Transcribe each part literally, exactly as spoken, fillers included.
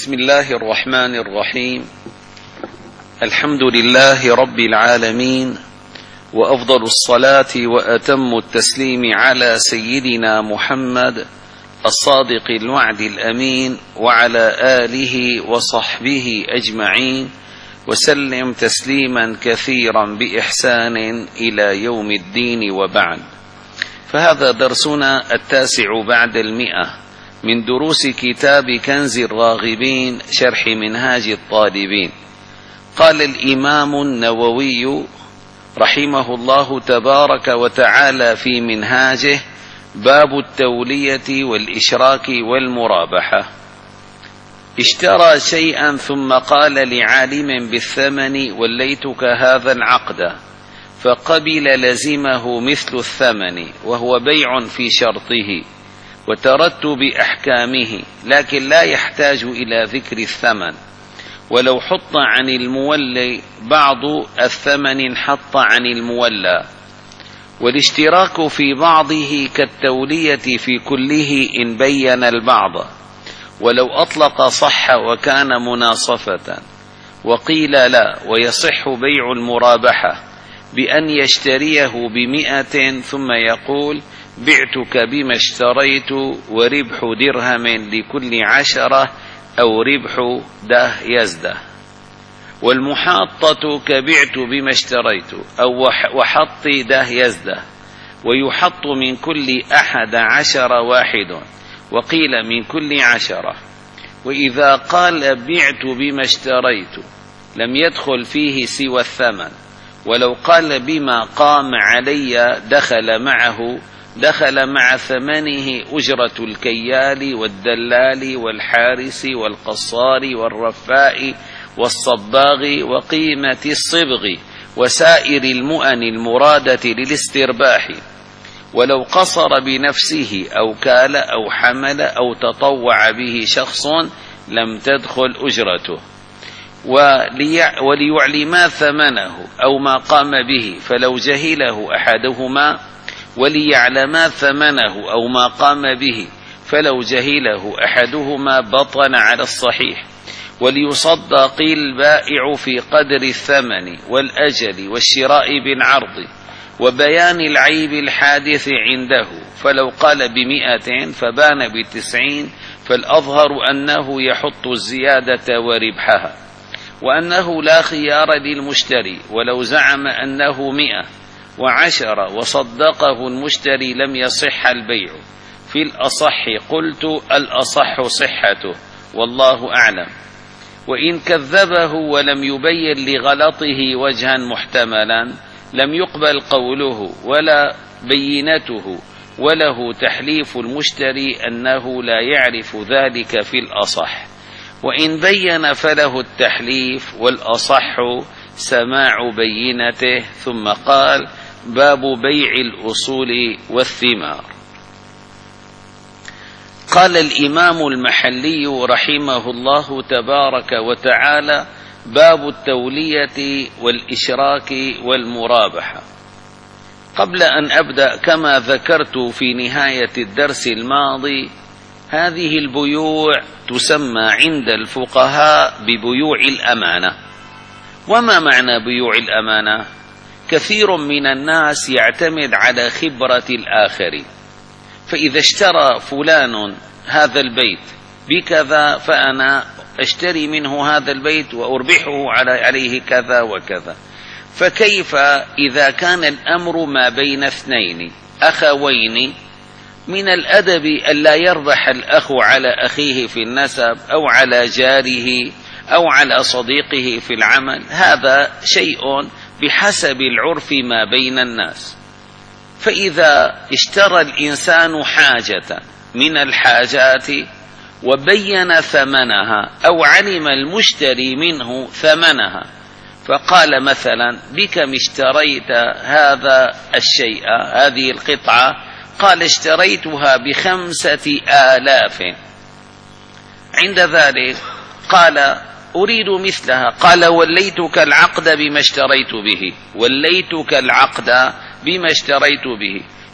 بسم الله الرحمن الرحيم. الحمد لله رب العالمين، وأفضل الصلاة وأتم التسليم على سيدنا محمد الصادق الوعد الأمين، وعلى آله وصحبه أجمعين، وسلم تسليما كثيرا بإحسان إلى يوم الدين، وبعد. فهذا درسنا التاسع بعد المئة من دروس كتاب كنز الراغبين شرح منهاج الطالبين. قال الإمام النووي رحمه الله تبارك وتعالى في منهاجه: باب التولية والإشراك والمرابحة. اشترى شيئا ثم قال لعالم بالثمن: وليتك هذا العقد، فقبل لزمه مثل الثمن، وهو بيع في شرطه وترتب أحكامه، لكن لا يحتاج إلى ذكر الثمن، ولو حط عن المولي بعض الثمن انحط عن المولى. والاشتراك في بعضه كالتولية في كله إن بين البعض، ولو أطلق صح وكان مناصفة. وقيل لا، ويصح بيع المرابحة بأن يشتريه بمئة ثم يقول: بعتك بما اشتريت، وربح درهم لكل عشرة، أو ربح ده يزده. والمحاطة كبعت بما اشتريت، أو وحط ده يزده، ويحط من كل أحد عشر واحد، وقيل من كل عشرة. وإذا قال بعت بما اشتريت لم يدخل فيه سوى الثمن، ولو قال بما قام علي دخل معه دخل مع ثمنه أجرة الكيال والدلال والحارس والقصار والرفاء والصباغ وقيمة الصبغ وسائر المؤن المرادة للاسترباح. ولو قصر بنفسه أو كال أو حمل أو تطوع به شخص لم تدخل أجرته. وليعلما ثمنه أو ما قام به، فلو جهله أحدهما وليعلما ثمنه أو ما قام به، فلو جهله أحدهما بطن على الصحيح. وليصدق البائع في قدر الثمن والأجل والشراء بالعرض وبيان العيب الحادث عنده، فلو قال بمئة فبان بتسعين، فالأظهر أنه يحط الزيادة وربحها، وأنه لا خيار للمشتري. ولو زعم أنه مئة وعشرة وصدقه المشتري لم يصح البيع. في الأصح قلت: الأصح صحته، والله أعلم. وإن كذبه ولم يبين لغلطه وجها محتملا لم يقبل قوله ولا بينته، وله تحليف المشتري أنه لا يعرف ذلك في الأصح. وإن بين فله التحليف، والأصح سماع بينته. ثم قال: باب بيع الأصول والثمار. قال الإمام المحلي رحمه الله تبارك وتعالى: باب التولية والإشراك والمرابحة. قبل أن أبدأ، كما ذكرت في نهاية الدرس الماضي، هذه البيوع تسمى عند الفقهاء ببيوع الأمانة. وما معنى بيوع الأمانة؟ كثير من الناس يعتمد على خبرة الآخر، فإذا اشترى فلان هذا البيت بكذا فأنا أشتري منه هذا البيت وأربحه عليه كذا وكذا. فكيف إذا كان الأمر ما بين اثنين أخوين؟ من الأدب ألا يربح الأخ على أخيه في النسب، أو على جاره، أو على صديقه في العمل. هذا شيء بحسب العرف ما بين الناس. فإذا اشترى الإنسان حاجة من الحاجات وبين ثمنها، أو علم المشتري منه ثمنها، فقال مثلا: بكم اشتريت هذا الشيء، هذه القطعة؟ قال: اشتريتها بخمسة آلاف. عند ذلك قال: أريد مثلها. قال: وليتك العقد بما اشتريت به، وليتك العقد بما اشتريت به.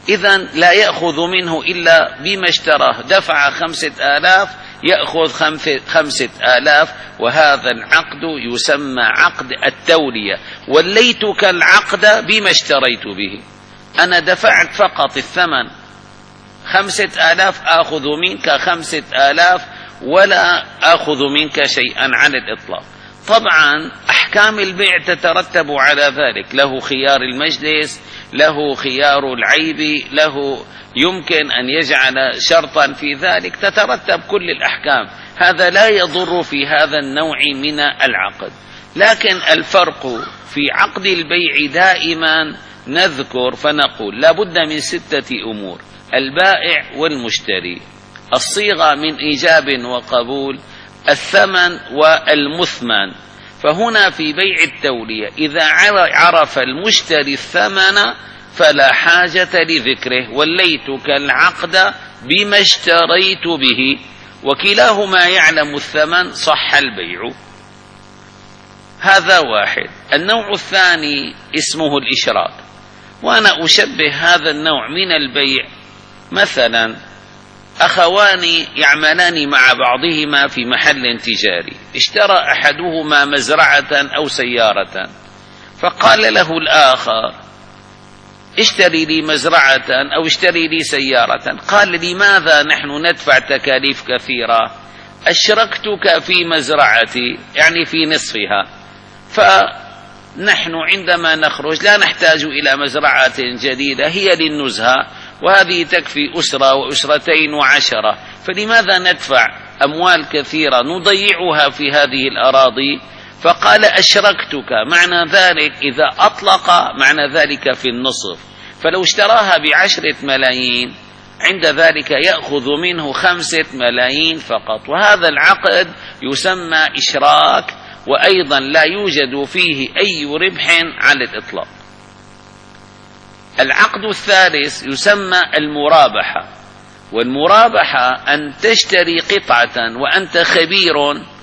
إذن لا يأخذ منه إلا بما اشتراه، دفع خمسة آلاف يأخذ خمسة آلاف، وهذا العقد يسمى عقد التولية. وليتك العقد بما اشتريت به، أنا دفعت فقط الثمن خمسة آلاف، آخذ منك خمسة آلاف ولا آخذ منك شيئا على الإطلاق. طبعا أحكام البيع تترتب على ذلك، له خيار المجلس، له خيار العيب، له يمكن أن يجعل شرطا في ذلك، تترتب كل الأحكام. هذا لا يضر في هذا النوع من العقد. لكن الفرق في عقد البيع دائما نذكر فنقول لا بد من ستة أمور: البائع والمشتري، الصيغة من إيجاب وقبول، الثمن والمثمن. فهنا في بيع التولية إذا عرف المشتري الثمن فلا حاجة لذكره، وليتك العقد بما اشتريت به، وكلاهما يعلم الثمن، صح البيع. هذا واحد. النوع الثاني اسمه الإشراك، وأنا أشبه هذا النوع من البيع مثلا أخوان يعملان مع بعضهما في محل تجاري، اشترى أحدهما مزرعة أو سيارة، فقال له الآخر اشتري لي مزرعة أو اشتري لي سيارة. قال: لماذا نحن ندفع تكاليف كثيرة؟ أشركتك في مزرعتي، يعني في نصفها، فنحن عندما نخرج لا نحتاج إلى مزرعة جديدة، هي للنزهة، وهذه تكفي أسرة وأسرتين وعشرة، فلماذا ندفع أموال كثيرة نضيعها في هذه الأراضي؟ فقال: أشركتك، معنى ذلك إذا أطلق معنى ذلك في النصف، فلو اشتراها بعشرة ملايين عند ذلك يأخذ منه خمسة ملايين فقط، وهذا العقد يسمى إشراك، وأيضا لا يوجد فيه أي ربح على الإطلاق. العقد الثالث يسمى المرابحة، والمرابحة أن تشتري قطعة وأنت خبير،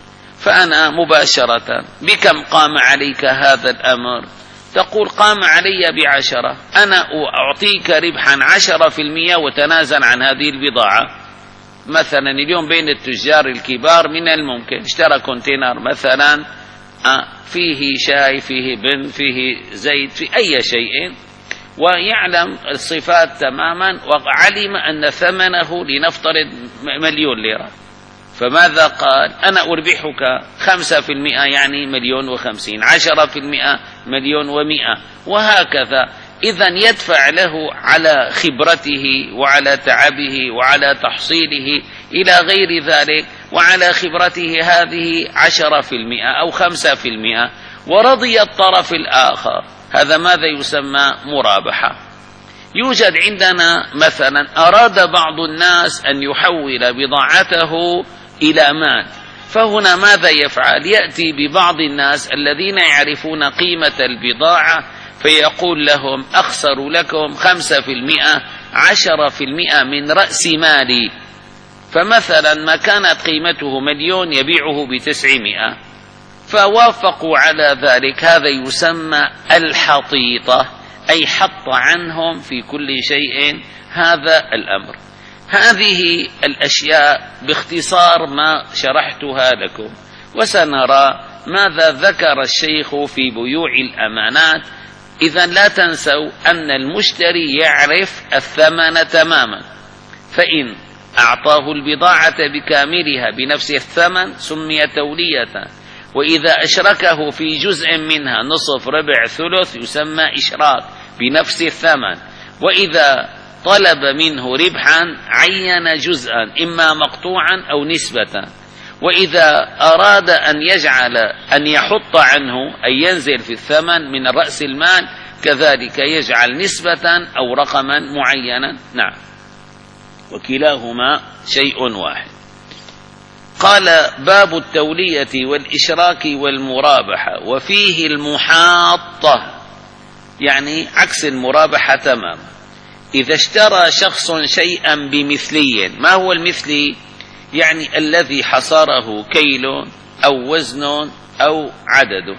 فأنا مباشرة بكم قام عليك هذا الأمر؟ تقول: قام علي بعشرة، أنا أعطيك ربحا عشرة في المئة وتنازل عن هذه البضاعة. مثلا اليوم بين التجار الكبار من الممكن اشترى كونتينر مثلا فيه شاي، فيه بن، فيه زيت، في أي شيء، ويعلم الصفات تماما، وعلم أن ثمنه لنفترض مليون ليرة، فماذا قال؟ أنا أربحك خمسة في المئة يعني مليون وخمسين، عشرة في المئة مليون ومئة، وهكذا. إذن يدفع له على خبرته وعلى تعبه وعلى تحصيله إلى غير ذلك، وعلى خبرته هذه عشرة في المئة أو خمسة في المئة، ورضي الطرف الآخر. هذا ماذا يسمى؟ مرابحة. يوجد عندنا مثلا أراد بعض الناس أن يحول بضاعته إلى مال، فهنا ماذا يفعل؟ يأتي ببعض الناس الذين يعرفون قيمة البضاعة فيقول لهم: أخسر لكم خمسة في المئة، عشرة في المئة من رأس مالي، فمثلا ما كانت قيمته مليون يبيعه بتسعمائة، فوافقوا على ذلك. هذا يسمى الحطيطة، أي حط عنهم في كل شيء هذا الأمر. هذه الأشياء باختصار ما شرحتها لكم، وسنرى ماذا ذكر الشيخ في بيوع الأمانات. إذن لا تنسوا أن المشتري يعرف الثمن تماما، فإن أعطاه البضاعة بكاملها بنفس الثمن سمي تولية، وإذا أشركه في جزء منها نصف، ربع، ثلث يسمى إشراك بنفس الثمن، وإذا طلب منه ربحا عين جزءا إما مقطوعا أو نسبة، وإذا أراد أن يجعل أن يحط عنه أي ينزل في الثمن من رأس المال كذلك يجعل نسبة أو رقما معينا. نعم، وكلاهما شيء واحد. قال: باب التولية والإشراك والمرابحة، وفيه المحاطة، يعني عكس المرابحة تماما. إذا اشترى شخص شيئا بمثلي، ما هو المثلي؟ يعني الذي حصره كيل أو وزن أو عدد.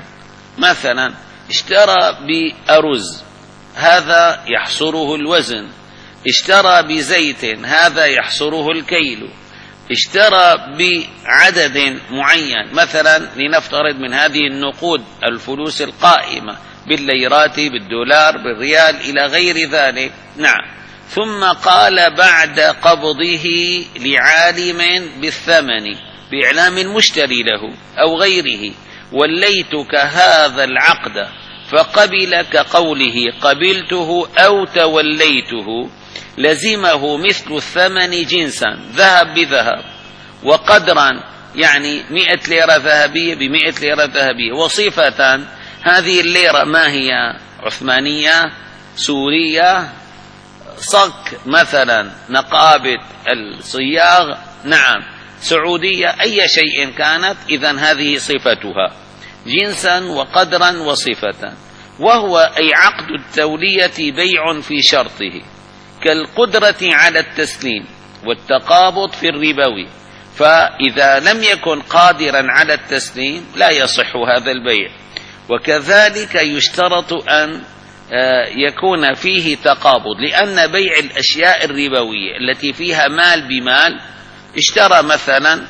مثلا اشترى بأرز، هذا يحصره الوزن، اشترى بزيت هذا يحصره الكيل، اشترى بعدد معين، مثلا لنفترض من هذه النقود الفلوس القائمة بالليرات بالدولار بالريال إلى غير ذلك. نعم. ثم قال بعد قبضه لعالم بالثمن بإعلام المشتري له أو غيره: وليتك هذا العقد، فقبل كقوله قبلته أو توليته، لزمه مثل الثمن جنسا، ذهب بذهب، وقدرا يعني مئة ليرة ذهبية بمئة ليرة ذهبية، وصفة هذه الليرة ما هي؟ عثمانية، سورية، صك مثلا، نقابة الصياغ، نعم، سعودية، أي شيء كانت، إذن هذه صفتها جنسا وقدرا وصفة. وهو أي عقد التولية بيع في شرطه، كالقدرة على التسليم والتقابض في الربوي، فإذا لم يكن قادرا على التسليم لا يصح هذا البيع. وكذلك يشترط أن يكون فيه تقابض، لأن بيع الأشياء الربوية التي فيها مال بمال، اشترى مثلا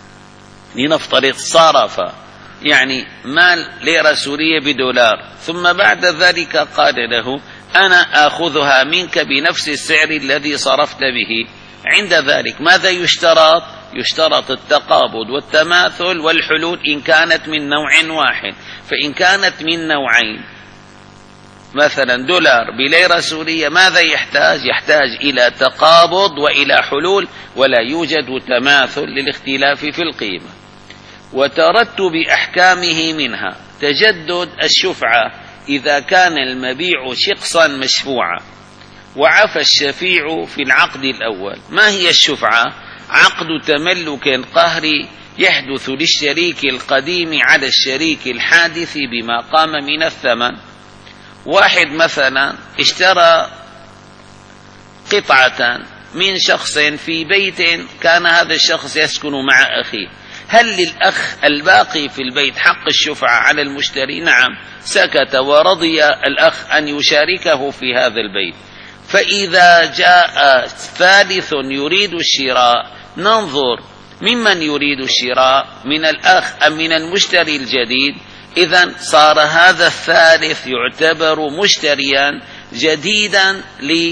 لنفترض صرف يعني مال ليرة سورية بدولار، ثم بعد ذلك قال له أنا آخذها منك بنفس السعر الذي صرفت به. عند ذلك ماذا يشترط؟ يشترط التقابض والتماثل والحلول إن كانت من نوع واحد. فإن كانت من نوعين، مثلا دولار بليرة سورية، ماذا يحتاج؟ يحتاج إلى تقابض وإلى حلول، ولا يوجد تماثل للاختلاف في القيمة. وترتب أحكامه منها تجدد الشفعة إذا كان المبيع شخصا مشفوعا، وعفى الشفيع في العقد الأول. ما هي الشفعة؟ عقد تملك قهري يحدث للشريك القديم على الشريك الحادث بما قام من الثمن. واحد مثلا اشترى قطعة من شخص في بيت كان هذا الشخص يسكن مع أخيه، هل للأخ الباقي في البيت حق الشفعة على المشتري؟ نعم. سكت ورضي الأخ أن يشاركه في هذا البيت. فإذا جاء ثالث يريد الشراء، ننظر ممن يريد الشراء، من الأخ أم من المشتري الجديد. إذن صار هذا الثالث يعتبر مشتريا جديدا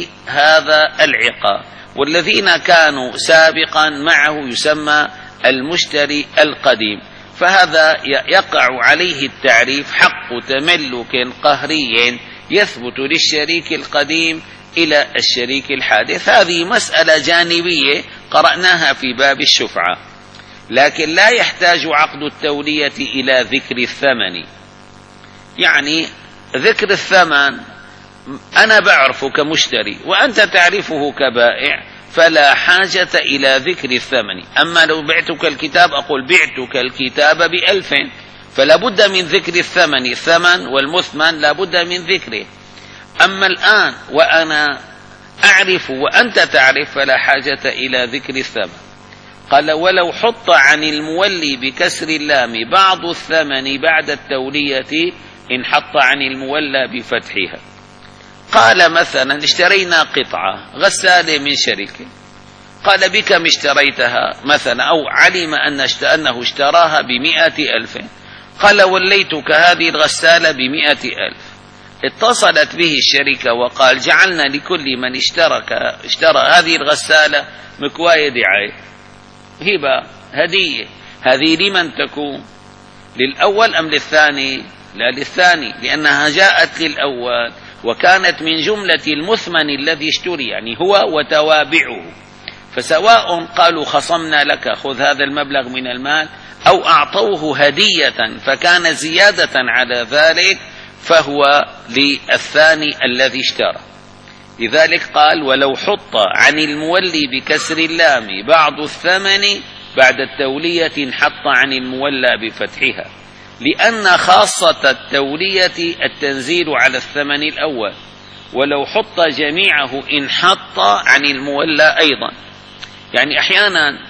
لهذا العقار، والذين كانوا سابقا معه يسمى المشتري القديم. فهذا يقع عليه التعريف حق تملك قهري يثبت للشريك القديم إلى الشريك الحادث. هذه مسألة جانبية قرأناها في باب الشفعة، لكن لا يحتاج عقد التولية إلى ذكر الثمن. يعني ذكر الثمن أنا بعرفه كمشتري وأنت تعرفه كبائع، فلا حاجة إلى ذكر الثمن. أما لو بعتك الكتاب أقول بعتك الكتاب بألف، فلا بد من ذكر الثمن، الثمن والمثمن لا بد من ذكره. أما الآن وأنا أعرف وأنت تعرف فلا حاجة إلى ذكر الثمن. قال ولو حط عن المولي بكسر اللام بعض الثمن بعد التولية انحط عن المولى بفتحها. قال مثلا اشترينا قطعة غسالة من شركة، قال بكم اشتريتها مثلا، أو علم أن أنه اشتراها بمئة ألف، قال وليتك هذه الغسالة بمئة ألف. اتصلت به الشركة وقال جعلنا لكل من اشترك اشترى هذه الغسالة مكواية دعاية هبة هدية. هذه لمن تكون؟ للأول أم للثاني؟ لا للثاني، لأنها جاءت للأول وكانت من جملة المثمن الذي اشتري، يعني هو وتوابعه. فسواء قالوا خصمنا لك خذ هذا المبلغ من المال، أو أعطوه هدية فكان زيادة على ذلك، فهو للثاني الذي اشترى. لذلك قال ولو حط عن المولي بكسر اللام بعض الثمن بعد التولية انحط عن المولى بفتحها، لأن خاصة التولية التنزيل على الثمن الأول، ولو حط جميعه انحط عن المولى أيضا. يعني أحيانا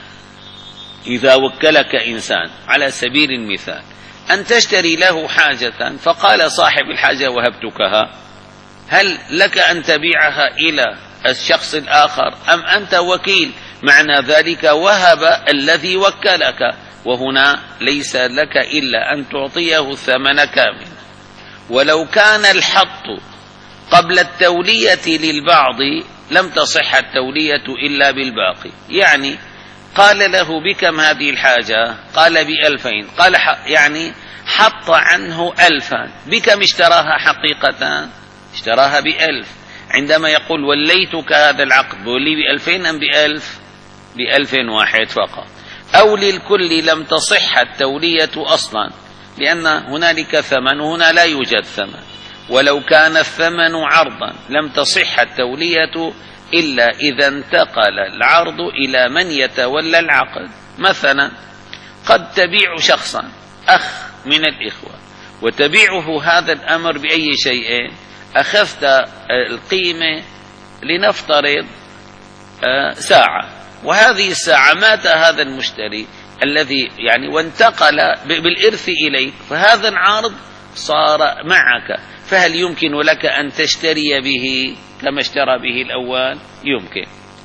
إذا وكلك إنسان على سبيل المثال أن تشتري له حاجة، فقال صاحب الحاجة وهبتكها، هل لك أن تبيعها إلى الشخص الآخر أم أنت وكيل؟ معنى ذلك وهب الذي وكلك، وهنا ليس لك إلا أن تعطيه الثمن كاملا. ولو كان الحط قبل التولية للبعض لم تصح التولية إلا بالباقي. يعني قال له بكم هذه الحاجة؟ قال بألفين. قال يعني حط عنه ألفا. بكم اشتراها حقيقة؟ اشتراها بألف. عندما يقول وليتك هذا العقد بولي بألفين أم بألف؟ بألفين واحد فقط. أو للكل لم تصح التولية أصلا، لأن هنالك ثمن وهنا لا يوجد ثمن. ولو كان الثمن عرضا لم تصح التولية إلا إذا انتقل العرض إلى من يتولى العقد. مثلا قد تبيع شخصا أخ من الإخوة وتبيعه هذا الأمر بأي شيء؟ أخذت القيمة لنفترض ساعة، وهذه الساعة مات هذا المشتري الذي يعني وانتقل بالإرث إليك، فهذا العرض صار معك، فهل يمكن لك أن تشتري به كما اشترى به الأول؟ يمكن.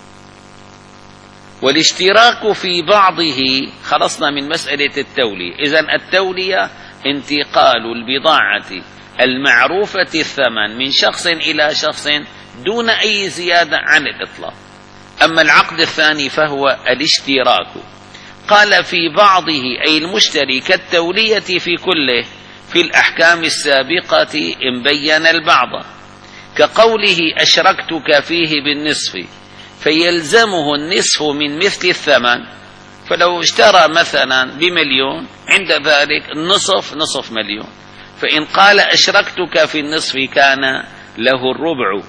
والاشتراك في بعضه خلصنا من مسألة التولية. إذن التولية انتقال البضاعة المعروفة الثمن من شخص إلى شخص دون أي زيادة عن الإطلاق. أما العقد الثاني فهو الاشتراك. قال في بعضه أي المشتري كالتولية في كله في الأحكام السابقة إن بين البعض، كقوله أشركتك فيه بالنصف فيلزمه النصف من مثل الثمن. فلو اشترى مثلا بمليون عند ذلك النصف نصف مليون، فإن قال أشركتك في النصف كان له الربع.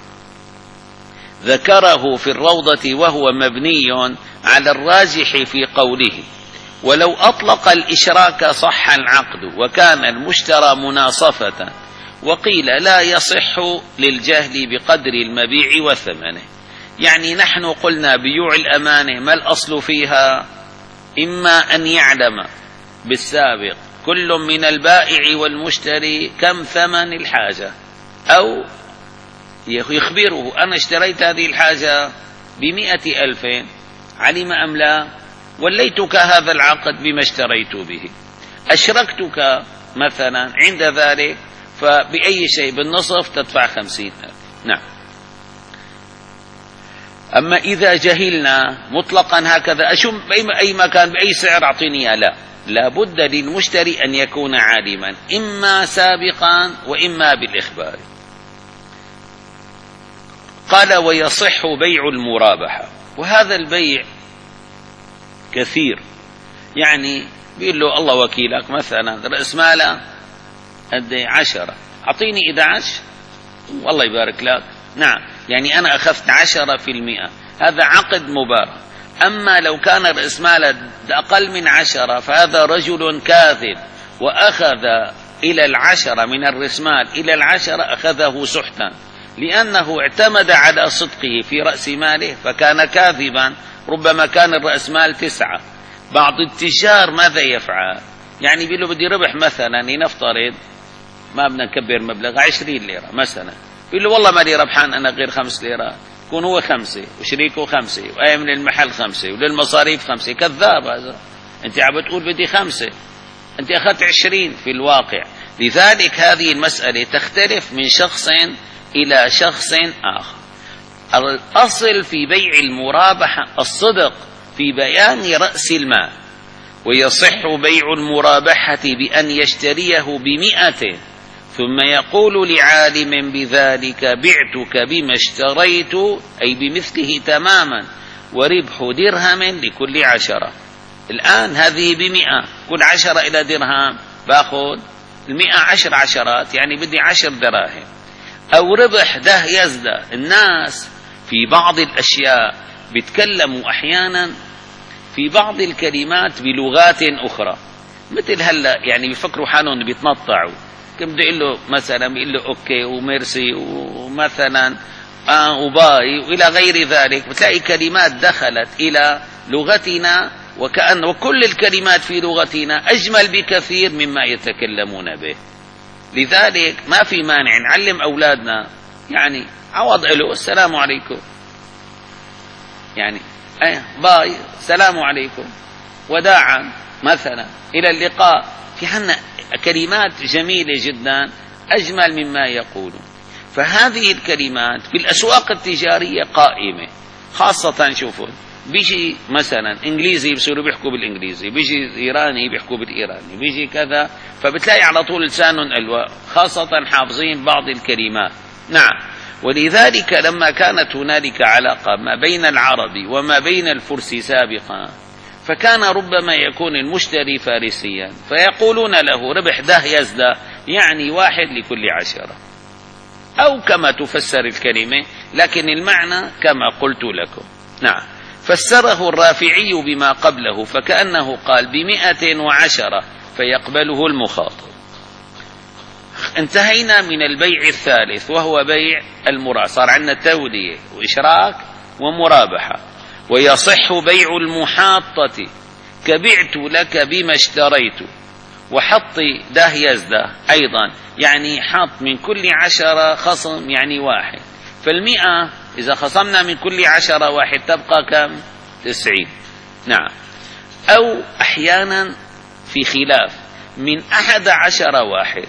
ذكره في الروضة وهو مبني على الراجح في قوله. ولو أطلق الإشراك صح العقد وكان المشترى مناصفة، وقيل لا يصح للجهل بقدر المبيع وثمنه. يعني نحن قلنا بيوع الأمانة ما الأصل فيها؟ إما أن يعلم بالسابق كل من البائع والمشتري كم ثمن الحاجة، أو يخبره أنا اشتريت هذه الحاجة بمئة ألف، علم أم لا؟ وليتك هذا العقد بما اشتريت به. أشركتك مثلا عند ذلك فبأي شيء بالنصف تدفع خمسين ألف. نعم. أما إذا جهلنا مطلقا هكذا أشم أي مكان بأي سعر أعطيني، لا، لابد للمشتري أن يكون عالما إما سابقا وإما بالإخبار. قال ويصح بيع المرابحة. وهذا البيع كثير، يعني بيقول له الله وكيلك مثلا رأس ماله قد عشرة، أعطيني إحدى عشر والله يبارك لك. نعم، يعني أنا أخذت عشرة في المئة، هذا عقد مبارك. أما لو كان رأس ماله أقل من عشرة فهذا رجل كاذب، وأخذ إلى العشرة من الرأس مال إلى العشرة أخذه سحتا، لأنه اعتمد على صدقه في رأس ماله فكان كاذبا. ربما كان الرأس مال تسعة. بعض التجار ماذا يفعل؟ يعني بيقول له بدي ربح مثلا، لنفترض ما بدنا نكبر مبلغ عشرين ليرة مثلا، بيقول له والله ما لي ربحان أنا غير خمس ليرات، يكون هو خمسة وشريكه خمسة وأي من المحل خمسة وللمصاريف خمسة. كذاب هذا، أنت عم بتقول بدي خمسة، أنت أخذت عشرين في الواقع. لذلك هذه المسألة تختلف من شخص إلى شخص آخر. الأصل في بيع المرابحة الصدق في بيان رأس المال. ويصح بيع المرابحة بأن يشتريه بمئة ثم يقول لعالم بذلك بعتك بما اشتريت، أي بمثله تماما، وربح درهم لكل عشرة. الآن هذه بمئة، كل عشرة إلى درهم باخذ المئة عشر عشرات، يعني بدي عشر دراهم. أو ربح ده يزدى. الناس في بعض الأشياء بيتكلموا أحيانا في بعض الكلمات بلغات أخرى، مثل هلا يعني بيفكروا حالهم بيتنطعوا، كم بده يقول له مثلا بيقول له أوكي وميرسي ومثلا آه وباي وإلى غير ذلك. بتلاقي كلمات دخلت إلى لغتنا وكأن وكل الكلمات في لغتنا أجمل بكثير مما يتكلمون به. لذلك ما في مانع نعلم أولادنا، يعني عوض له السلام عليكم، يعني باي، سلام عليكم، وداعا مثلا، إلى اللقاء. في عنا كلمات جميلة جدا أجمل مما يقولون. فهذه الكلمات في الأسواق التجارية قائمة، خاصة شوفوا بيجي مثلا إنجليزي بصيروا بيحكوا بالإنجليزي، بيجي إيراني بيحكوا بالإيراني، بيجي كذا، فبتلاقي على طول لسانهم ألواء، خاصة حافظين بعض الكلمات. نعم. ولذلك لما كانت هنالك علاقة ما بين العربي وما بين الفرس سابقا، فكان ربما يكون المشتري فارسيا فيقولون له ربح ده يزدى، يعني واحد لكل عشرة، أو كما تفسر الكلمة، لكن المعنى كما قلت لكم. نعم. فسره الرافعي بما قبله، فكأنه قال بمئة وعشرة فيقبله المخاطب. انتهينا من البيع الثالث وهو بيع المرا، صار عندنا تولية وإشراك ومرابحة. ويصح بيع المحاطة كبعت لك بما اشتريت، وحط ده يزده أيضا، يعني حط من كل عشرة خصم يعني واحد، فالمئة إذا خصمنا من كل عشرة واحد تبقى كم؟ تسعين. نعم. أو أحيانا في خلاف من أحد عشر واحد،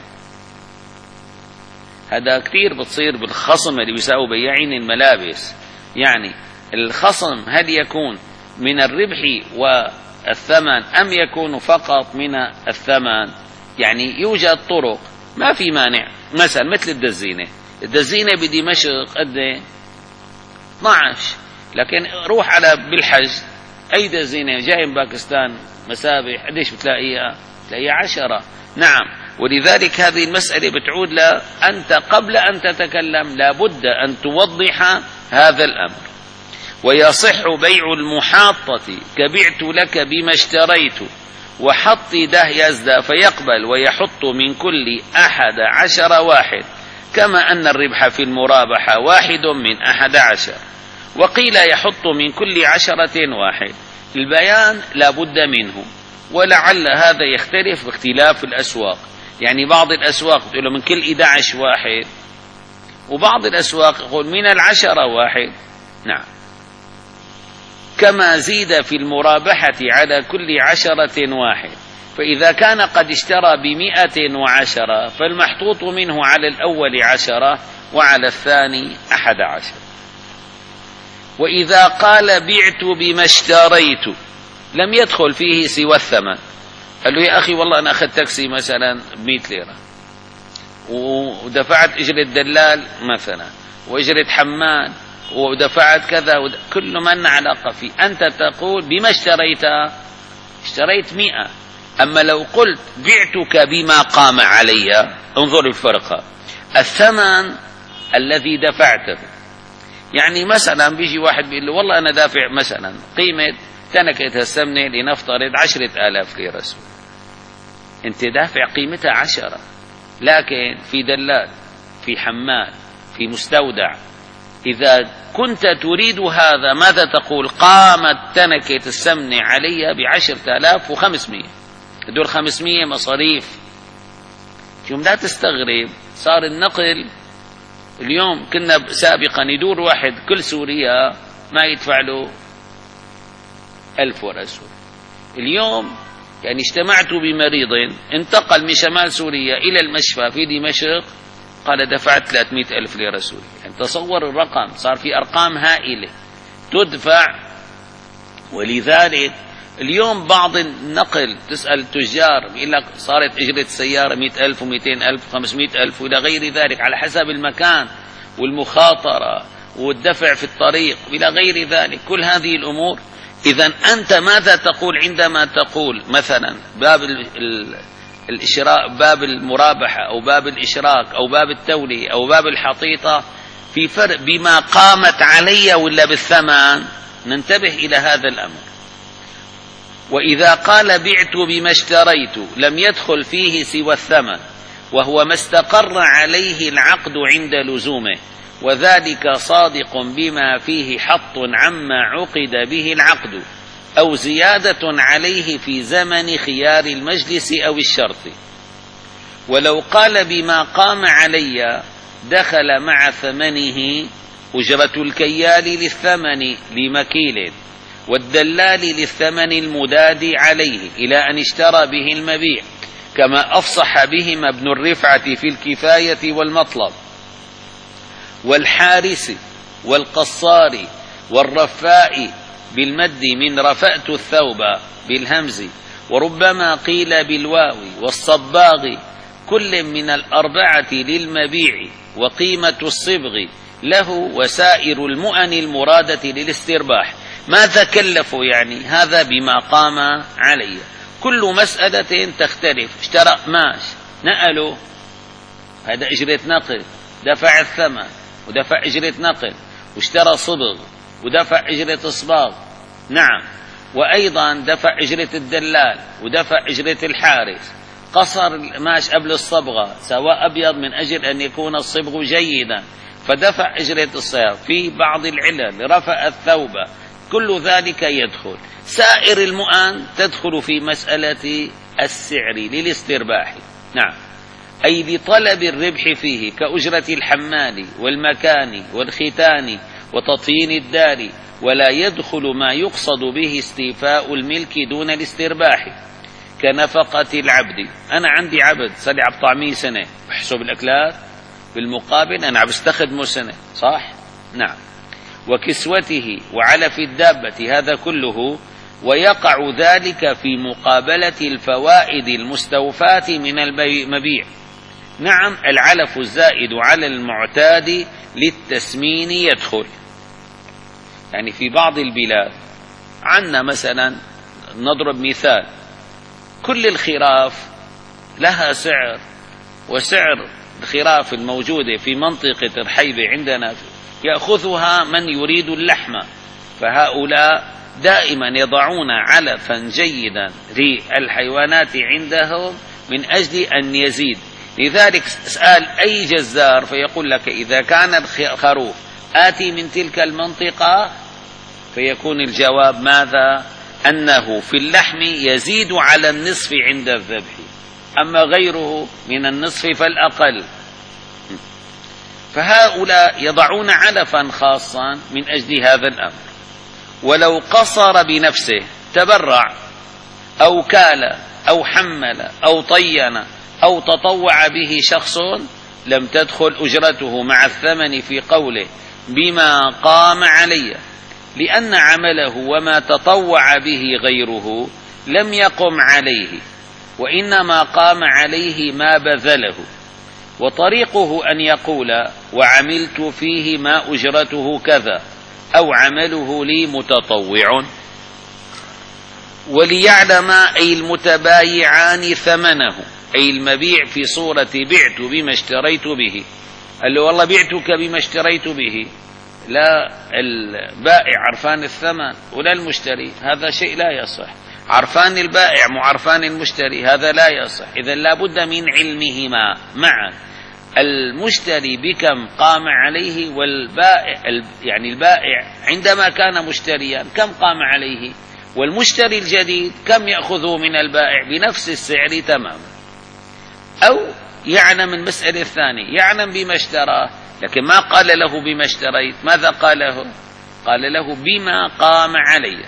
هذا كثير بتصير بالخصم اللي بيساوي بياعين الملابس. يعني الخصم هل يكون من الربح والثمن أم يكون فقط من الثمن؟ يعني يوجد طرق، ما في مانع. مثلا مثل الدزينة، الدزينة بدمشق قد اثني عشر، لكن روح على بالحج أي دزينة جاي من باكستان مسابح قديش بتلاقيها؟ تلاقيها عشرة. نعم. ولذلك هذه المسألة بتعود لأنت قبل أن تتكلم لابد أن توضح هذا الأمر. ويصح بيع المحاطة كبعت لك بما اشتريت، وحط ده يزدى فيقبل ويحط من كل أحد عشر واحد، كما أن الربح في المرابحة واحد من أحد عشر. وقيل يحط من كل عشرة واحد. البيان لابد منه، ولعل هذا يختلف باختلاف الأسواق. يعني بعض الأسواق تقول من كل إحدى عشر واحد، وبعض الأسواق يقول من العشرة واحد. نعم. كما زيد في المرابحة على كل عشرة واحد، فإذا كان قد اشترى بمئة وعشرة فالمحطوط منه على الأول عشرة وعلى الثاني أحد عشر. وإذا قال بعت بما اشتريت لم يدخل فيه سوى الثمن. قال له يا أخي والله أنا أخذت تاكسي مثلا بمئة ليرة، ودفعت إجرة دلال مثلا، وإجرة حمال، ودفعت كذا ود... كل ما لنا علاقة فيه. أنت تقول بما اشتريتها، اشتريت مئة. أما لو قلت بعتك بما قام علي، انظر الفرق، الثمن الذي دفعته. يعني مثلا بيجي واحد بيقول له والله أنا دافع مثلا قيمة تنكة السمنة لنفترض عشرة آلاف ليرة، أنت دافع قيمتها عشرة، لكن في دلال، في حمال، في مستودع. إذا كنت تريد هذا ماذا تقول؟ قامت تنكة السمنة علي بعشرة آلاف وخمسمائة، دول خمسمائة مصاريف. يوم لا تستغرب صار النقل اليوم، كنا سابقا يدور واحد كل سوريا ما يدفع له ألف ورسول. اليوم يعني اجتمعت بمريض انتقل من شمال سوريا إلى المشفى في دمشق، قال دفعت ثلاثمائة ألف ليرة سورية. يعني تصور الرقم، صار في أرقام هائلة تدفع. ولذلك اليوم بعض النقل تسأل التجار يقول لك صارت إجرة السيارة مئة ألف ومئتين ألف وخمسمائة ألف وإلى غير ذلك، على حسب المكان والمخاطرة والدفع في الطريق إلى غير ذلك، كل هذه الأمور. إذن أنت ماذا تقول عندما تقول مثلا باب الإشراك، باب المرابحة أو باب الإشراك أو باب التولية أو باب الحطيطة، في فرق بما قامت علي ولا بالثمن؟ ننتبه إلى هذا الأمر. وإذا قال بعت بما اشتريت لم يدخل فيه سوى الثمن، وهو ما استقر عليه العقد عند لزومه، وذلك صادق بما فيه حط عما عقد به العقد، أو زيادة عليه في زمن خيار المجلس أو الشرط. ولو قال بما قام علي دخل مع ثمنه أجرة الكيال للثمن لمكيل، والدلال للثمن المداد عليه إلى أن اشترى به المبيع، كما أفصح بهما ابن الرفعة في الكفاية والمطلب، والحارس والقصار والرفاء بالمد من رفأت الثوب بالهمز، وربما قيل بالواو، والصباغ كل من الأربعة للمبيع، وقيمة الصبغ له، وسائر المؤن المرادة للاسترباح. ماذا كلفوا؟ يعني هذا بما قام عليه. كل مسألة تختلف. اشترى ماش، نقله، هذا أجرة نقل، دفع الثمن ودفع أجرة نقل، واشترى صبغ ودفع أجرة إصباغ، نعم، وأيضا دفع أجرة الدلال ودفع أجرة الحارس. قصر الماش قبل الصبغة سواء أبيض من أجل أن يكون الصبغ جيدا فدفع أجرة الصياغ. في بعض العلل رفع الثوب، كل ذلك يدخل. سائر المؤن تدخل في مسألة السعر للاسترباح، نعم، أي لطلب الربح فيه، كأجرة الحمال والمكان والختان وتطيين الدار، ولا يدخل ما يقصد به استيفاء الملك دون الاسترباح، كنفقة العبد. أنا عندي عبد صار عم طعميه سنة، بحسب الأكلات، بالمقابل أنا عم بستخدمه سنة، صح؟ نعم. وكسوته وعلف الدابة، هذا كله، ويقع ذلك في مقابلة الفوائد المستوفاة من المبيع. نعم، العلف الزائد على المعتاد للتسمين يدخل. يعني في بعض البلاد عندنا مثلا، نضرب مثال، كل الخراف لها سعر، وسعر الخراف الموجودة في منطقة رحيبة عندنا يأخذها من يريد اللحم، فهؤلاء دائما يضعون علفا جيدا للحيوانات عندهم من أجل أن يزيد. لذلك اسأل أي جزار فيقول لك إذا كان الخروف آتي من تلك المنطقة، فيكون الجواب ماذا؟ أنه في اللحم يزيد على النصف عند الذبح، أما غيره من النصف فالأقل. فهؤلاء يضعون علفا خاصا من أجل هذا الأمر. ولو قصر بنفسه، تبرع أو كال أو حمل أو طين أو تطوع به شخص، لم تدخل أجرته مع الثمن في قوله بما قام عليه، لأن عمله وما تطوع به غيره لم يقم عليه، وإنما قام عليه ما بذله. وطريقه أن يقول وعملت فيه ما أجرته كذا، أو عمله لي متطوع. وليعلم أي المتبايعان ثمنه، أي المبيع في صورة بعت بما اشتريت به. قال له والله بعتك بما اشتريت به، لا البائع عرفان الثمن ولا المشتري، هذا شيء لا يصح. عرفان البائع مو عرفان المشتري، هذا لا يصح. إذن لا بد من علمهما معا. المشتري بكم قام عليه، والبائع يعني البائع عندما كان مشتريا كم قام عليه، والمشتري الجديد كم يأخذه من البائع بنفس السعر تماما. أو يعلم المسألة الثانية، يعلم بما اشتراه لكن ما قال له بما اشتريت، ماذا قاله؟ قال له بما قام عليه.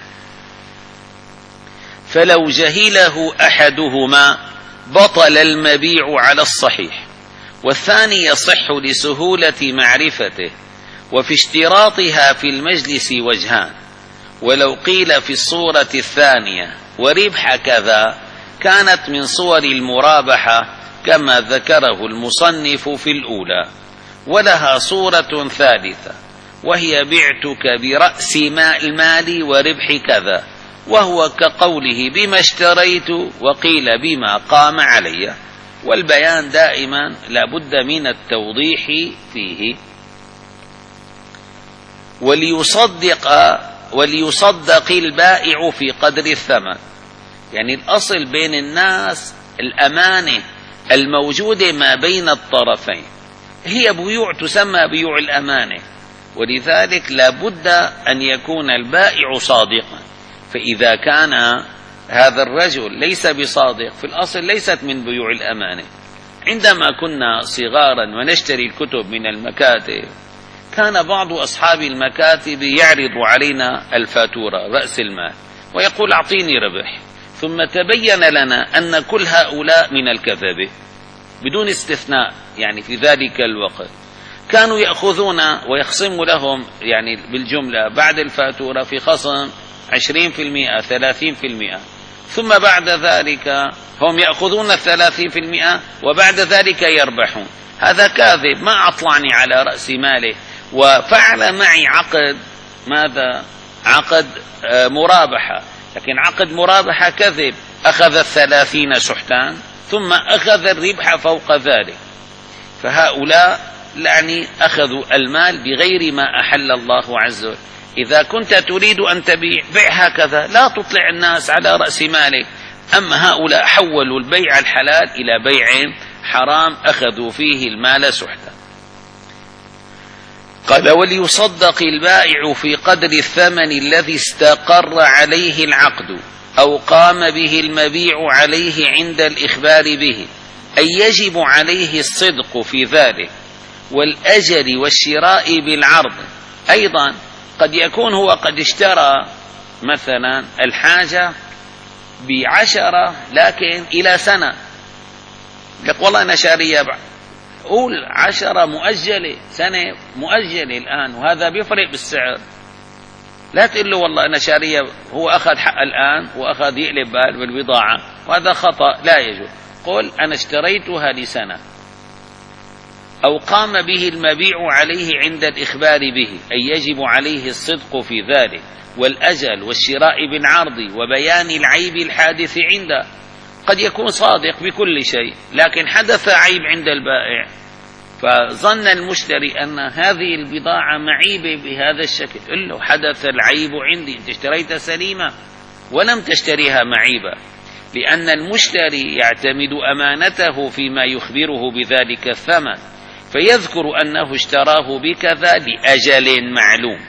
فلو جهله أحدهما بطل المبيع على الصحيح، والثاني يصح لسهولة معرفته. وفي اشتراطها في المجلس وجهان، ولو قيل في الصورة الثانية وربح كذا كانت من صور المرابحة كما ذكره المصنف في الأولى. ولها صورة ثالثة وهي بعتك برأس المال وربح كذا، وهو كقوله بما اشتريت وقيل بما قام علي. والبيان دائما لابد من التوضيح فيه. وليصدق وليصدق البائع في قدر الثمن. يعني الأصل بين الناس الأمانة الموجودة ما بين الطرفين، هي بيوع تسمى بيوع الأمانة، ولذلك لابد أن يكون البائع صادقا. فإذا كان هذا الرجل ليس بصادق، في الأصل ليست من بيوع الأمانة. عندما كنا صغارا ونشتري الكتب من المكاتب كان بعض أصحاب المكاتب يعرض علينا الفاتورة رأس المال ويقول أعطيني ربح، ثم تبين لنا أن كل هؤلاء من الكذبة بدون استثناء. يعني في ذلك الوقت كانوا يأخذون ويخصم لهم يعني بالجملة بعد الفاتورة في خصم عشرين في المئة ثلاثين في المئة، ثم بعد ذلك هم يأخذون الثلاثين في المئة وبعد ذلك يربحون. هذا كاذب، ما أطلعني على رأس ماله وفعل معي عقد ماذا؟ عقد مرابحة، لكن عقد مرابحة كذب، أخذ الثلاثين سحتان ثم أخذ الربح فوق ذلك. فهؤلاء يعني أخذوا المال بغير ما أحل الله عز وجل. إذا كنت تريد أن تبيع بيع هكذا، لا تطلع الناس على رأس مالك. أما هؤلاء حولوا البيع الحلال إلى بيع حرام، أخذوا فيه المال سحتا. قال: وليصدق البائع في قدر الثمن الذي استقر عليه العقد أو قام به المبيع عليه عند الإخبار به، أي يجب عليه الصدق في ذلك، والأجل والشراء بالعرض. أيضا قد يكون هو قد اشترى مثلا الحاجة بعشرة لكن إلى سنة، لك والله أنا شارية قول عشرة مؤجلة، سنة مؤجلة الآن، وهذا بيفرق بالسعر. لا تقول له والله أنا شارية، هو أخذ حق الآن وأخذ يقلب بال بالبضاعة، وهذا خطأ لا يجوز. قل أنا اشتريتها لسنة. أو قام به المبيع عليه عند الإخبار به، أي يجب عليه الصدق في ذلك، والأجل والشراء بالعرض وبيان العيب الحادث عنده. قد يكون صادق بكل شيء لكن حدث عيب عند البائع، فظن المشتري أن هذه البضاعة معيبة بهذا الشكل. قل له حدث العيب عندي، أنت اشتريتها سليمة ولم تشتريها معيبة، لأن المشتري يعتمد أمانته فيما يخبره بذلك الثمن، فيذكر أنه اشتراه بكذا لأجل معلوم،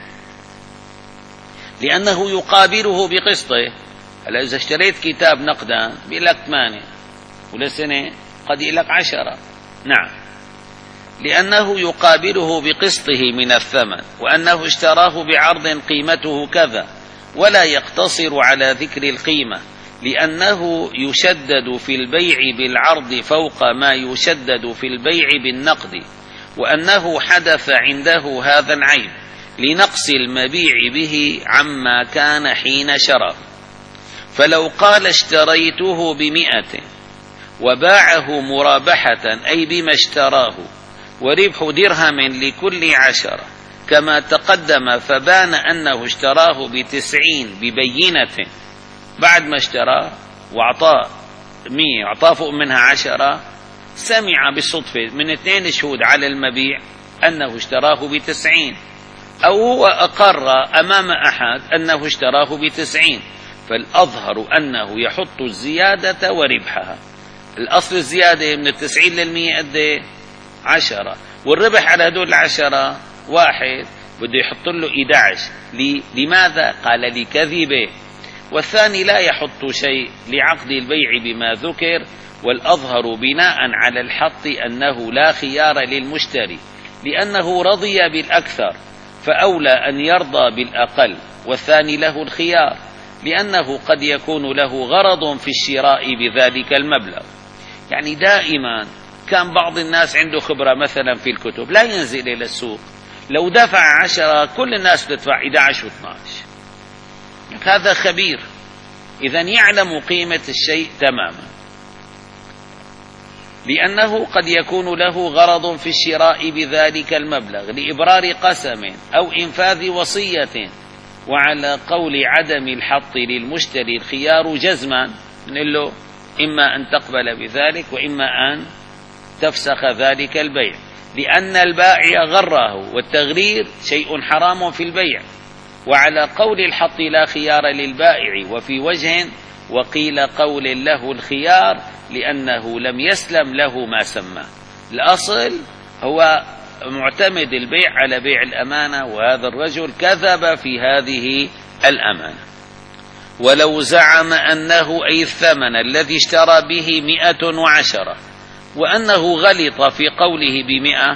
لأنه يقابله بقسطه. هلا إذا اشتريت كتاب نقدا بيقول لك ثمانية، ولسنة قد يقول لك عشرة. نعم، لأنه يقابله بقسطه من الثمن، وأنه اشتراه بعرض قيمته كذا، ولا يقتصر على ذكر القيمة، لأنه يشدد في البيع بالعرض فوق ما يشدد في البيع بالنقد، وأنه حدث عنده هذا العيب لنقص المبيع به عما كان حين شراه. فلو قال اشتريته بمئة وباعه مرابحة أي بما اشتراه، وربح درهم لكل عشرة كما تقدم، فبان أنه اشتراه بتسعين ببينة بعد ما اشتراه وأعطاه مئة، أعطاه فوق منها عشرة، سمع بالصدفة من اثنين شهود على المبيع أنه اشتراه بتسعين، أو هو أقر أمام أحد أنه اشتراه بتسعين، فالأظهر أنه يحط الزيادة وربحها. الأصل الزيادة من التسعين للمئة قد عشرة، والربح على هدول العشرة واحد، بده يحط له إحدى عشر. لماذا؟ قال لكذبه. والثاني لا يحط شيء لعقد البيع بما ذكر، والأظهر بناء على الحط أنه لا خيار للمشتري، لأنه رضي بالأكثر، فأولى أن يرضى بالأقل، والثاني له الخيار، لأنه قد يكون له غرض في الشراء بذلك المبلغ. يعني دائما كان بعض الناس عنده خبرة مثلا في الكتب، لا ينزل إلى السوق، لو دفع عشرة كل الناس تدفع إحدى عشر واثنى عشر. هذا خبير، إذن يعلم قيمة الشيء تماما، لأنه قد يكون له غرض في الشراء بذلك المبلغ لإبرار قسم أو إنفاذ وصية. وعلى قول عدم الحط للمشتري الخيار جزما، نقول له إما أن تقبل بذلك وإما أن تفسخ ذلك البيع، لأن البائع غره، والتغرير شيء حرام في البيع. وعلى قول الحط لا خيار للبائع وفي وجه، وقيل قول له الخيار لأنه لم يسلم له ما سمى. الأصل هو معتمد البيع على بيع الأمانة، وهذا الرجل كذب في هذه الأمانة. ولو زعم أنه أي الثمن الذي اشترى به مئة وعشرة، وأنه غلط في قوله بمئة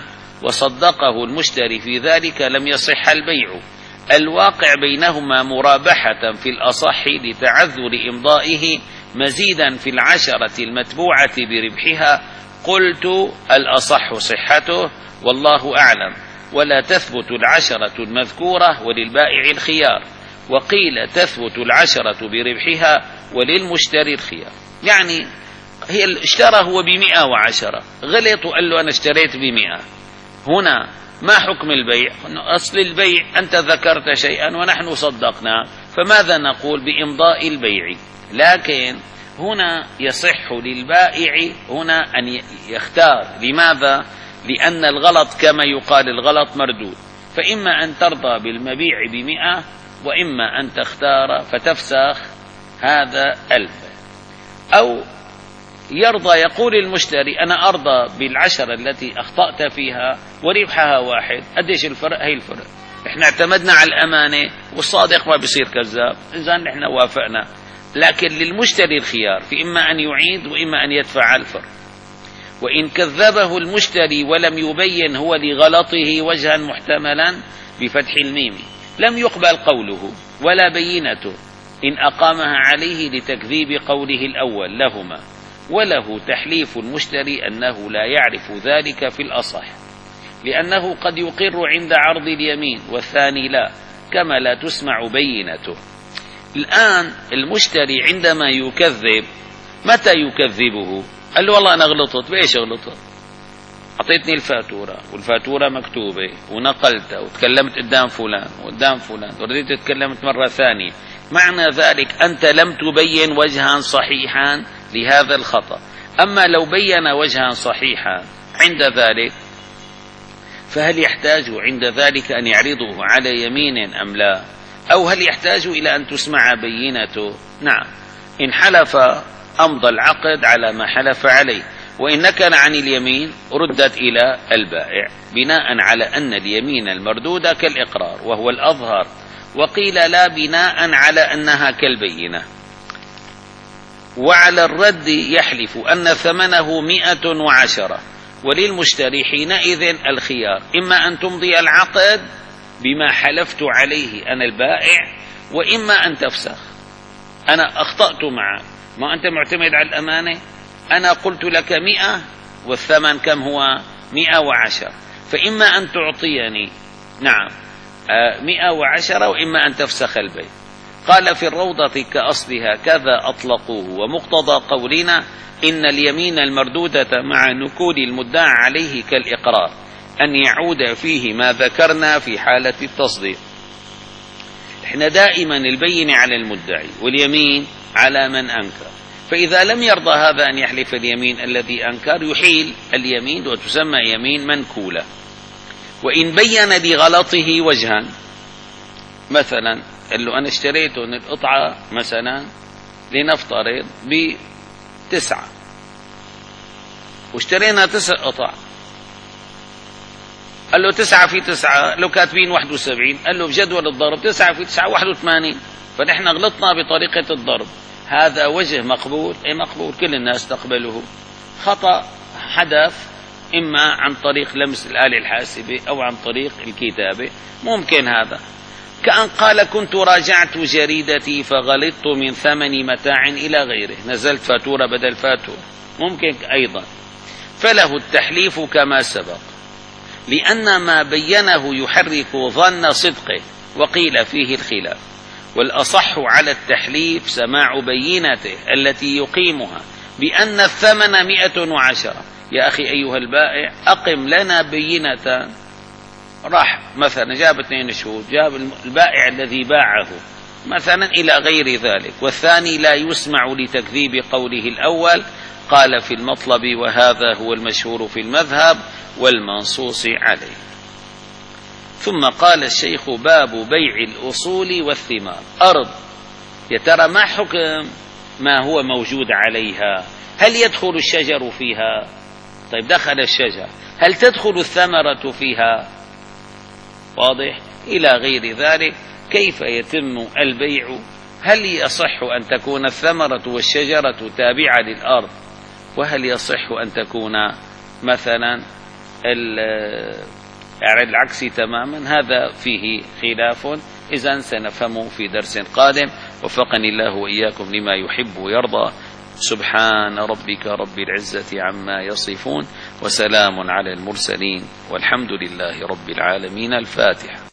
وصدقه المشتري في ذلك لم يصح البيع. الواقع بينهما مرابحة في الأصح لتعذر إمضائه مزيدا في العشرة المتبوعة بربحها. قلت الأصح صحته والله أعلم، ولا تثبت العشرة المذكورة وللبائع الخيار، وقيل تثبت العشرة بربحها وللمشتري الخيار. يعني هي اشترى هو بمئة وعشرة، غلط وقال له أنا اشتريت بمئة، هنا ما حكم البيع؟ أصل البيع أنت ذكرت شيئا ونحن صدقنا، فماذا نقول بإمضاء البيع؟ لكن هنا يصح للبائع هنا أن يختار. لماذا؟ لأن الغلط كما يقال الغلط مردود، فإما أن ترضى بالمبيع بمئة وإما أن تختار فتفسخ هذا ألف، أو يرضى يقول المشتري أنا أرضى بالعشرة التي أخطأت فيها وربحها واحد. قديش الفرق؟ هي الفرق، إحنا اعتمدنا على الأمانة والصادق ما بيصير كذاب، إذا نحن وافقنا. لكن للمشتري الخيار في إما أن يعيد وإما أن يدفع الفرق. وإن كذبه المشتري ولم يبين هو لغلطه وجها محتملا بفتح الميم لم يقبل قوله ولا بينته إن أقامها عليه لتكذيب قوله الأول لهما، وله تحليف المشتري أنه لا يعرف ذلك في الأصح، لأنه قد يقر عند عرض اليمين والثاني لا، كما لا تسمع بينته. الآن المشتري عندما يكذب متى يكذبه؟ قال له والله أنا غلطت. بإيش غلطت؟ أعطيتني الفاتورة والفاتورة مكتوبة ونقلتها وتكلمت قدام فلان وقدام فلان ورديت تكلمت مرة ثانية، معنى ذلك أنت لم تبين وجها صحيحا لهذا الخطأ. أما لو بين وجها صحيحا عند ذلك فهل يحتاج عند ذلك أن يعرضه على يمين أم لا؟ أو هل يحتاج إلى أن تسمع بينته؟ نعم، إن حلف أمضى العقد على ما حلف عليه، وإن نكل عن اليمين ردت إلى البائع بناء على أن اليمين المردودة كالإقرار وهو الأظهر، وقيل لا بناء على أنها كالبينة. وعلى الرد يحلف أن ثمنه مئة وعشرة، وللمشتري حينئذ الخيار، إما أن تمضي العقد بما حلفت عليه أنا البائع، وإما أن تفسخ. أنا أخطأت معك، ما أنت معتمد على الأمانة، أنا قلت لك مئة والثمن كم هو؟ مئة وعشر، فإما أن تعطيني نعم مئة وعشرة وإما أن تفسخ البيع. قال في الروضة كأصلها كذا أطلقوه، ومقتضى قولنا إن اليمين المردودة مع نكول المدعى عليه كالإقرار أن يعود فيه ما ذكرنا في حالة التصديق. إحنا دائما البينة على المدعي واليمين على من أنكر، فإذا لم يرضى هذا أن يحلف اليمين الذي أنكر يحيل اليمين وتسمى يمين منكولة. وإن بين لغلطه وجها، مثلا قال له أنا اشتريت القطعة مثلا لنفترض بتسعة واشترينا تسع قطع، قال له تسعة في تسعة لو كاتبين واحد وسبعين، قال له بجدول الضرب تسعة في تسعة واحد وثمانين، فنحن غلطنا بطريقة الضرب. هذا وجه مقبول؟ أي مقبول، كل الناس تقبله. خطأ حدث إما عن طريق لمس الآلة الحاسبة أو عن طريق الكتابة، ممكن هذا. كأن قال كنت راجعت جريدتي فغلطت من ثمن متاع إلى غيره، نزلت فاتورة بدل فاتورة، ممكن أيضا. فله التحليف كما سبق، لأن ما بينه يحرك ظن صدقه، وقيل فيه الخلاف. والأصح على التحليف سماع بينته التي يقيمها بأن الثمن مئة وعشرة. يا أخي أيها البائع أقم لنا بينة، راح مثلا جاب اثنين شهود، جاب البائع الذي باعه مثلا إلى غير ذلك، والثاني لا يسمع لتكذيب قوله الأول. قال في المطلب وهذا هو المشهور في المذهب والمنصوص عليه. ثم قال الشيخ باب بيع الأصول والثمار. أرض يا ترى ما حكم ما هو موجود عليها؟ هل يدخل الشجر فيها؟ طيب دخل الشجر، هل تدخل الثمرة فيها؟ واضح؟ إلى غير ذلك. كيف يتم البيع؟ هل يصح أن تكون الثمرة والشجرة تابعة للأرض؟ وهل يصح أن تكون مثلا العكس تماما هذا فيه خلاف، إذن سنفهمه في درس قادم. وفقني الله وإياكم لما يحب ويرضى. سبحان ربك رب العزة عما يصفون، وسلام على المرسلين، والحمد لله رب العالمين. الفاتحة.